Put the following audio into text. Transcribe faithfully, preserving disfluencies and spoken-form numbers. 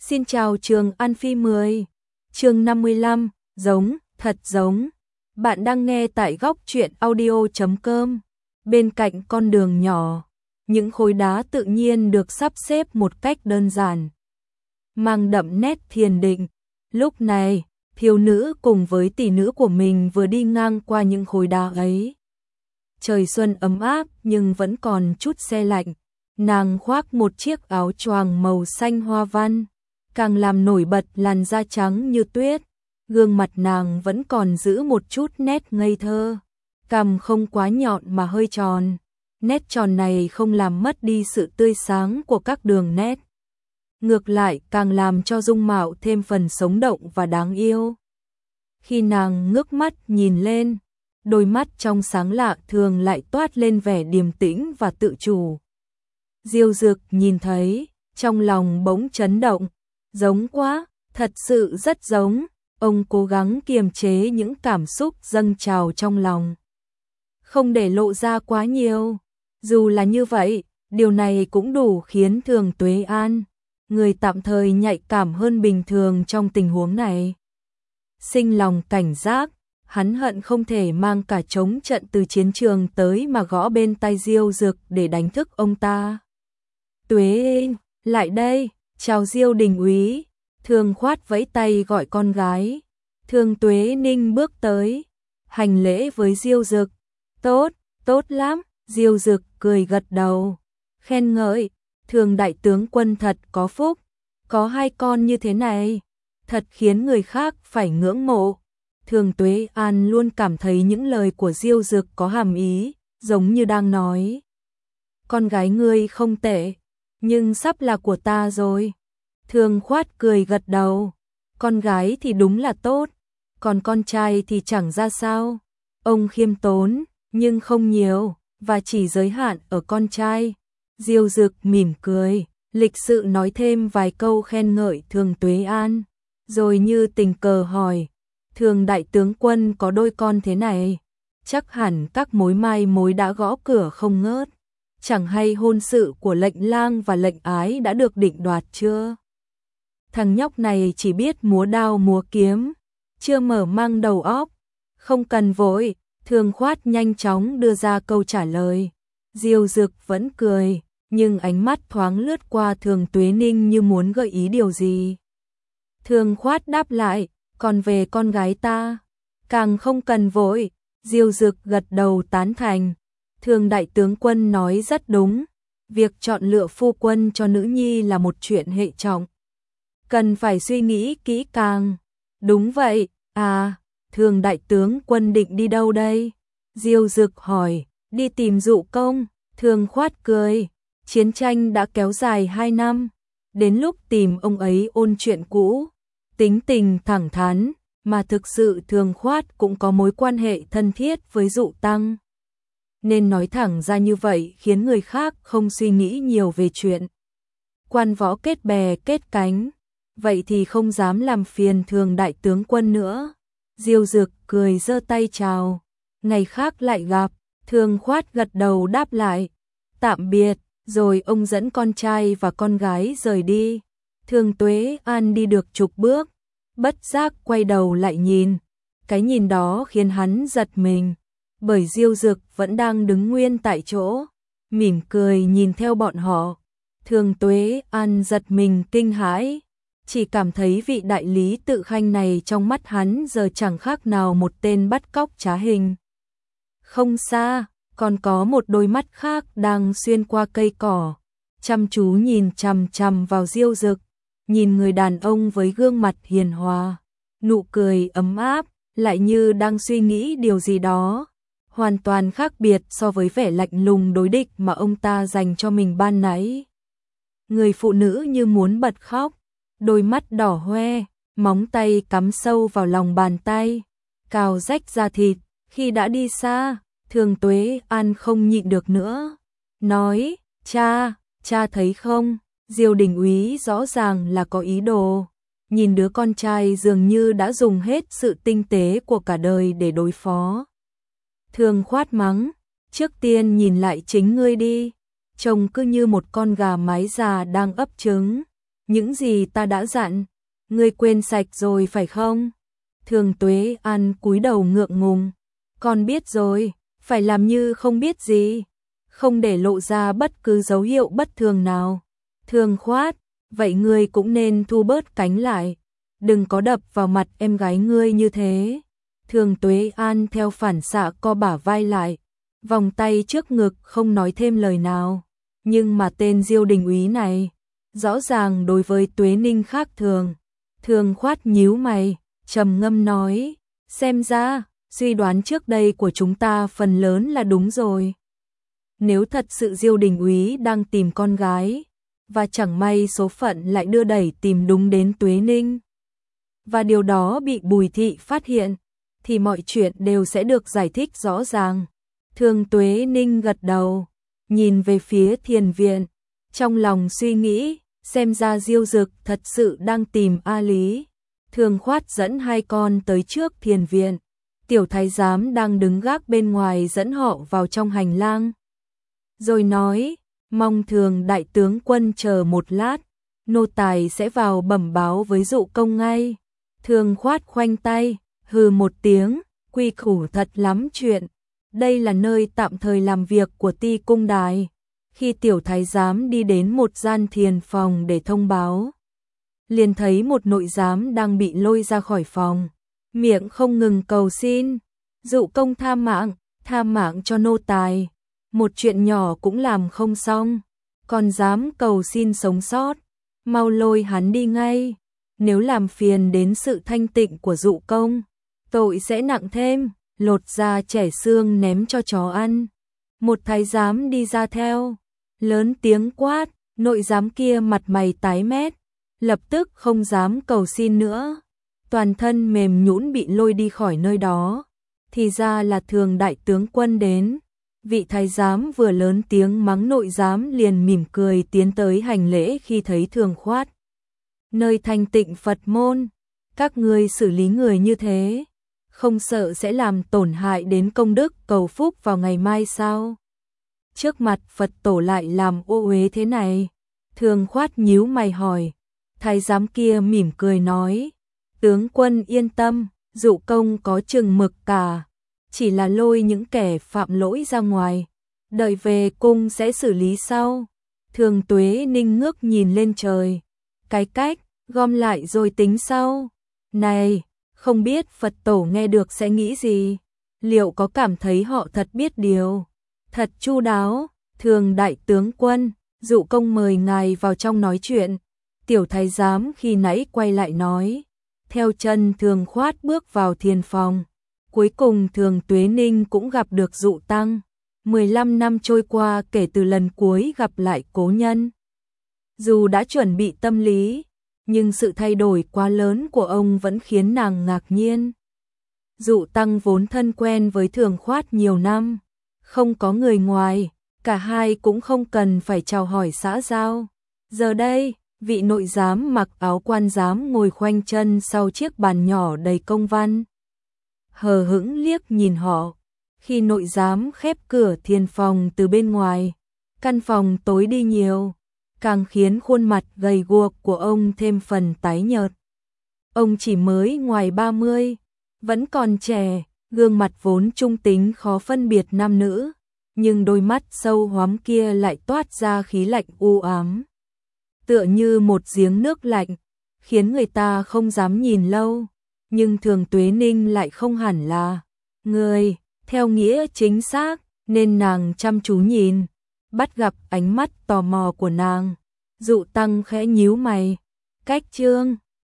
Xin chào Trường An Phi mười. Chương năm mươi lăm, giống, thật giống. Bạn đang nghe tại góc truyện audio chấm com. Bên cạnh con đường nhỏ, những khối đá tự nhiên được sắp xếp một cách đơn giản, mang đậm nét thiền định. Lúc này, thiếu nữ cùng với tỷ nữ của mình vừa đi ngang qua những khối đá ấy. Trời xuân ấm áp nhưng vẫn còn chút se lạnh. Nàng khoác một chiếc áo choàng màu xanh hoa văn, càng làm nổi bật làn da trắng như tuyết. Gương mặt nàng vẫn còn giữ một chút nét ngây thơ, cằm không quá nhọn mà hơi tròn. Nét tròn này không làm mất đi sự tươi sáng của các đường nét, ngược lại càng làm cho dung mạo thêm phần sống động và đáng yêu. Khi nàng ngước mắt nhìn lên, đôi mắt trong sáng lạ thường lại toát lên vẻ điềm tĩnh và tự chủ. Diêu Dực nhìn thấy, trong lòng bỗng chấn động, giống quá, thật sự rất giống. Ông cố gắng kiềm chế những cảm xúc dâng trào trong lòng, không để lộ ra quá nhiều. Dù là như vậy, điều này cũng đủ khiến Thường Tuế An, người tạm thời nhạy cảm hơn bình thường trong tình huống này, sinh lòng cảnh giác. Hắn hận không thể mang cả trống trận từ chiến trường tới mà gõ bên tai Diêu Dực để đánh thức ông ta. Tuế, lại đây, chào Diêu đình úy. Thường Khoát vẫy tay gọi con gái. Thường Tuế Ninh bước tới, hành lễ với Diêu Dực. Tốt, tốt lắm. Diêu Dực cười gật đầu, khen ngợi. Thường đại tướng quân thật có phúc, có hai con như thế này, thật khiến người khác phải ngưỡng mộ. Thường Tuế An luôn cảm thấy những lời của Diêu Dực có hàm ý, giống như đang nói: con gái ngươi không tệ, nhưng sắp là của ta rồi. Thường Khoát cười gật đầu, con gái thì đúng là tốt, còn con trai thì chẳng ra sao. Ông khiêm tốn, nhưng không nhiều, và chỉ giới hạn ở con trai. Diêu Dực mỉm cười, lịch sự nói thêm vài câu khen ngợi Thường Tuế An, rồi như tình cờ hỏi: Thường đại tướng quân có đôi con thế này, chắc hẳn các mối mai mối đã gõ cửa không ngớt. Chẳng hay hôn sự của lệnh lang và lệnh ái đã được định đoạt chưa? Thằng nhóc này chỉ biết múa đao múa kiếm, chưa mở mang đầu óc. Không cần vội, Thường Khoát nhanh chóng đưa ra câu trả lời. Diêu Dực vẫn cười, nhưng ánh mắt thoáng lướt qua Thường Tuế Ninh như muốn gợi ý điều gì. Thường Khoát đáp lại: còn về con gái ta, càng không cần vội. Diêu Dực gật đầu tán thành. Thường đại tướng quân nói rất đúng, việc chọn lựa phu quân cho nữ nhi là một chuyện hệ trọng, cần phải suy nghĩ kỹ càng. Đúng vậy. À, Thường đại tướng quân định đi đâu đây? Diêu Dực hỏi. Đi tìm Dụ công. Thường Khoát cười, chiến tranh đã kéo dài hai năm, đến lúc tìm ông ấy ôn chuyện cũ. Tính tình thẳng thắn, mà thực sự Thường Khoát cũng có mối quan hệ thân thiết với Dụ tăng, nên nói thẳng ra như vậy khiến người khác không suy nghĩ nhiều về chuyện quan võ kết bè kết cánh. Vậy thì không dám làm phiền Thường đại tướng quân nữa. Diêu Dực cười giơ tay chào, ngày khác lại gặp. Thường Khoát gật đầu đáp lại, tạm biệt, rồi ông dẫn con trai và con gái rời đi. Thường Tuế An đi được chục bước, bất giác quay đầu lại nhìn. Cái nhìn đó khiến hắn giật mình, bởi Diêu Dực vẫn đang đứng nguyên tại chỗ, mỉm cười nhìn theo bọn họ. Thường Tuế An giật mình kinh hãi, chỉ cảm thấy vị đại lý tự khanh này trong mắt hắn giờ chẳng khác nào một tên bắt cóc trá hình. Không xa, còn có một đôi mắt khác đang xuyên qua cây cỏ, chăm chú nhìn chằm chằm vào Diêu Dực. Nhìn người đàn ông với gương mặt hiền hòa, nụ cười ấm áp, lại như đang suy nghĩ điều gì đó, hoàn toàn khác biệt so với vẻ lạnh lùng đối địch mà ông ta dành cho mình ban nãy. Người phụ nữ như muốn bật khóc, đôi mắt đỏ hoe, móng tay cắm sâu vào lòng bàn tay, cào rách da thịt. Khi đã đi xa, Thường Tuế An không nhịn được nữa, nói: cha, cha thấy không, Diêu đình úy rõ ràng là có ý đồ. Nhìn đứa con trai dường như đã dùng hết sự tinh tế của cả đời để đối phó. Thường Khoát mắng: trước tiên nhìn lại chính ngươi đi, trông cứ như một con gà mái già đang ấp trứng. những gì ta đã dặn, ngươi quên sạch rồi phải không? Thường Tuế An cúi đầu ngượng ngùng, con biết rồi, phải làm như không biết gì, không để lộ ra bất cứ dấu hiệu bất thường nào. Thường Khoát, vậy ngươi cũng nên thu bớt cánh lại, đừng có đập vào mặt em gái ngươi như thế. Thường Tuế An theo phản xạ co bả vai lại, vòng tay trước ngực không nói thêm lời nào. Nhưng mà tên Diêu Đình úy này, rõ ràng đối với Tuế Ninh khác thường. Thường Khoát nhíu mày, trầm ngâm nói, xem ra, suy đoán trước đây của chúng ta phần lớn là đúng rồi. Nếu thật sự Diêu Đình úy đang tìm con gái, và chẳng may số phận lại đưa đẩy tìm đúng đến Tuế Ninh, và điều đó bị Bùi Thị phát hiện, thì mọi chuyện đều sẽ được giải thích rõ ràng. Thường Tuế Ninh gật đầu, nhìn về phía thiền viện, trong lòng suy nghĩ, xem ra Diêu Dực thật sự đang tìm A Lý. Thường Khoát dẫn hai con tới trước thiền viện, tiểu thái giám đang đứng gác bên ngoài dẫn họ vào trong hành lang. Rồi nói, mong Thường đại tướng quân chờ một lát, nô tài sẽ vào bẩm báo với Dụ công ngay. Thường Khoát khoanh tay, hừ một tiếng, quy củ thật lắm chuyện. Đây là nơi tạm thời làm việc của Ti Cung Đài. Khi tiểu thái giám đi đến một gian thiền phòng để thông báo, liền thấy một nội giám đang bị lôi ra khỏi phòng, miệng không ngừng cầu xin, Dụ công tha mạng, tha mạng cho nô tài, một chuyện nhỏ cũng làm không xong, còn dám cầu xin sống sót, mau lôi hắn đi ngay, nếu làm phiền đến sự thanh tịnh của Dụ công, tội sẽ nặng thêm, lột da chẻ xương ném cho chó ăn. Một thái giám đi ra theo, lớn tiếng quát, nội giám kia mặt mày tái mét, lập tức không dám cầu xin nữa, toàn thân mềm nhũn bị lôi đi khỏi nơi đó. Thì ra là Thường đại tướng quân đến. Vị thái giám vừa lớn tiếng mắng nội giám liền mỉm cười tiến tới hành lễ khi thấy Thường Khoát. Nơi thanh tịnh Phật môn, các ngươi xử lý người như thế, không sợ sẽ làm tổn hại đến công đức cầu phúc vào ngày mai sao? Trước mặt Phật tổ lại làm ô uế thế này. Thường Khoát nhíu mày hỏi. Thái giám kia mỉm cười nói, tướng quân yên tâm, Dụ công có chừng mực cả, chỉ là lôi những kẻ phạm lỗi ra ngoài, đợi về cung sẽ xử lý sau. Thường Tuế Ninh ngước nhìn lên trời, cái cách, gom lại rồi tính sau. Này, không biết Phật tổ nghe được sẽ nghĩ gì, liệu có cảm thấy họ thật biết điều, thật chu đáo. Thường đại tướng quân, Dụ công mời ngài vào trong nói chuyện. Tiểu thái giám khi nãy quay lại nói, theo chân Thường Khoát bước vào thiền phòng. Cuối cùng Thường Tuế Ninh cũng gặp được Dụ tăng. mười lăm năm trôi qua kể từ lần cuối gặp lại cố nhân. Dù đã chuẩn bị tâm lý, nhưng sự thay đổi quá lớn của ông vẫn khiến nàng ngạc nhiên. Dụ tăng vốn thân quen với Thường Khoát nhiều năm, không có người ngoài, cả hai cũng không cần phải chào hỏi xã giao. Giờ đây, vị nội giám mặc áo quan giám ngồi khoanh chân sau chiếc bàn nhỏ đầy công văn, hờ hững liếc nhìn họ. Khi nội giám khép cửa thiền phòng từ bên ngoài, căn phòng tối đi nhiều, càng khiến khuôn mặt gầy guộc của ông thêm phần tái nhợt. Ông chỉ mới ngoài ba mươi, vẫn còn trẻ, gương mặt vốn trung tính khó phân biệt nam nữ, nhưng đôi mắt sâu hoắm kia lại toát ra khí lạnh u ám, tựa như một giếng nước lạnh, khiến người ta không dám nhìn lâu. Nhưng Thường Tuế Ninh lại không hẳn là người theo nghĩa chính xác, nên nàng chăm chú nhìn, bắt gặp ánh mắt tò mò của nàng. Dụ tăng khẽ nhíu mày, cách trương